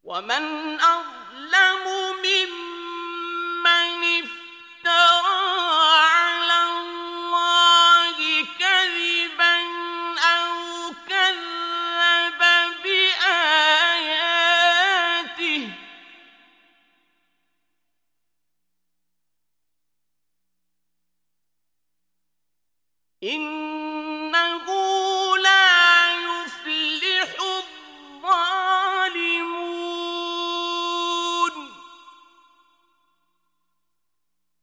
ومن أظلم ممن افترى على الله كذبا أو كذب بآياته إن